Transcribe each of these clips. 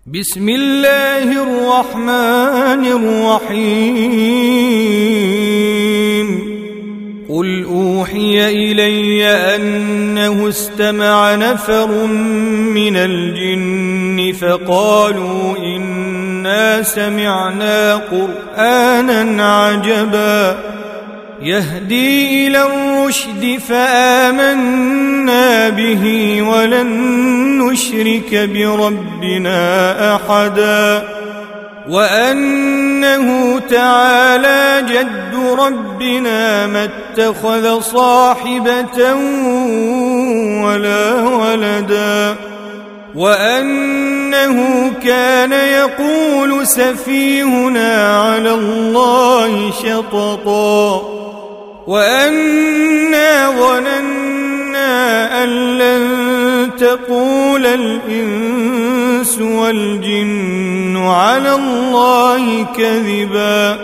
بسم الله الرحمن الرحيم قل أوحي إلي أنه استمع نفر من الجن فقالوا إنا سمعنا قرآنا عجبا يهدي إلى الرشد فآمنا به ولن نشرك بربنا أحدا وأنه تعالى جد ربنا ما اتخذ صاحبة ولا ولدا وأنه كان يقول سفيهنا على الله شططا وأنا ظننا أن لن تقول الإنس والجن على الله كذبا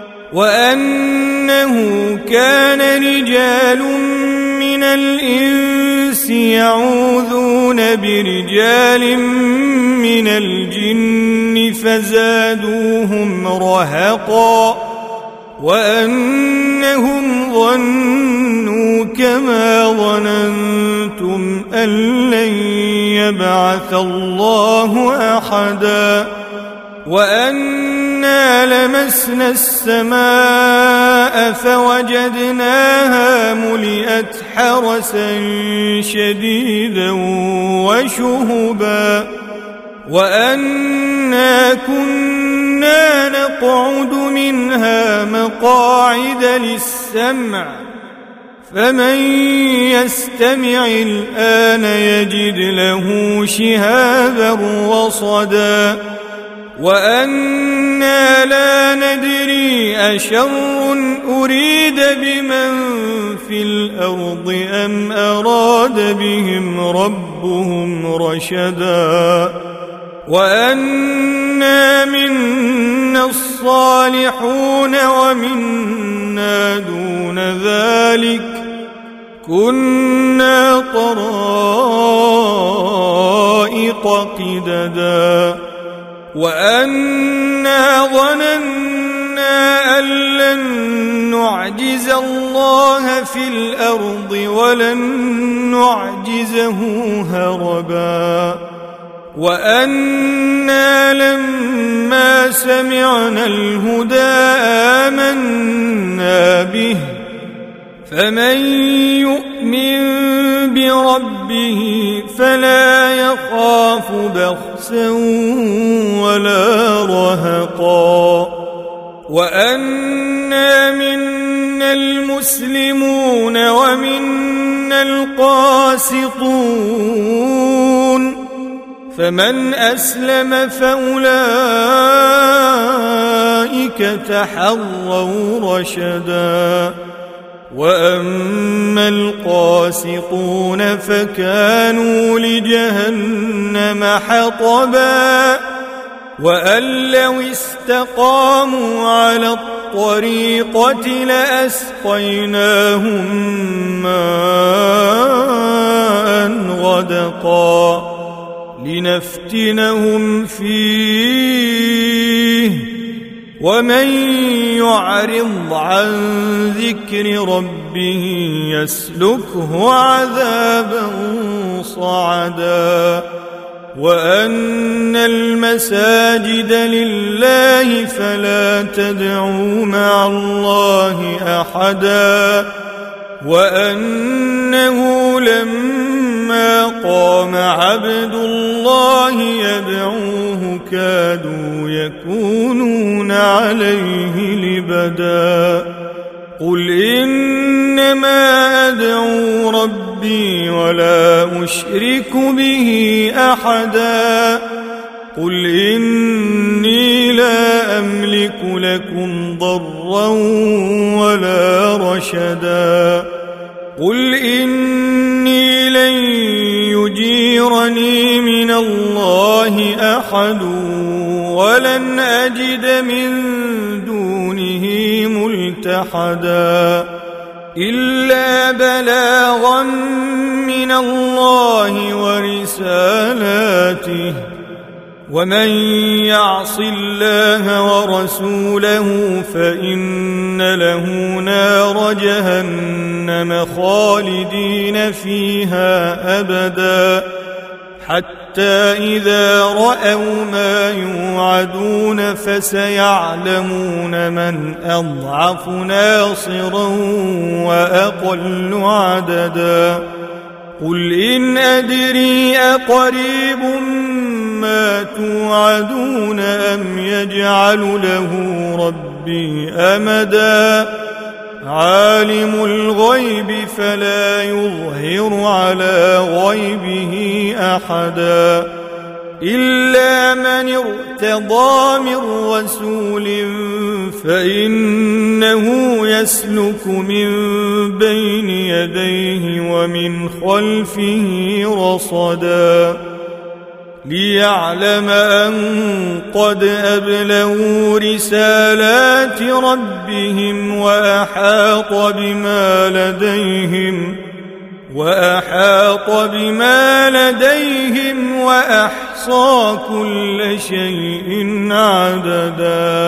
وأنه كان رجال من الإنس يعوذون برجال من الجن فزادوهم رهقا وأنهم ظنوا كما ظننتم أن لن يبعث الله أحدا وأنا لمسنا السماء فوجدناها ملئت حرسا شديدا وشهبا وأنا كنا نقعد منها مقاعد للسمع فمن يستمع الآن يجد له شهابا رصدا وأنا لا ندري أشر أريد بمن في الأرض أم أراد بهم ربهم رشدا وأنا منا الصالحون ومنا دون ذلك كنا طرائق قددا وأنا ظننا أن لن نعجز الله في الأرض ولن نعجزه هربا وأنا لما سمعنا الهدى آمنا به فمن يؤمن بربه فلا يخاف بخسا ولا رهقا وأنا منا المسلمون ومنا القاسطون فمن أسلم فأولئك تحروا رشدا وأما القاسطون فكانوا لجهنم حطبا وأن لو استقاموا على الطريقة لأسقيناهم ماء غدقا لنفتنهم فيه ومن يعرض عن ذكر ربه يسلكه عذابا صعدا وأن المساجد لله فلا تدعوا مع الله أحدا وأنه لما قام عبد الله يدعوه كادوا يكونون عليه لبدا قل إنما أدعو ربي ولا أشرك به أحدا قل إني لا أملك لكم ضرا ولا رشدا قل إني لن يجيرني من الله أحد ولن أجد من دونه ملتحدا إلا بلاغا من الله ورسالاته ومن يعص الله ورسوله فإن له نار جهنم خالدين فيها أبدا حتى إذا رأوا ما يوعدون فسيعلمون من أضعف ناصرا وأقل عددا قل إن أدري أقريب ما توعدون أم يجعل له ربي أمدا عالم الغيب فلا يظهر على غيبه أحدا إلا من ارتضى من رسول فإنه يسلك من بين يديه ومن خلفه رصدا ليعلم أن قد أبلغوا رسالات ربهم وأحاط بما لديهم وأحصى كل شيء عددا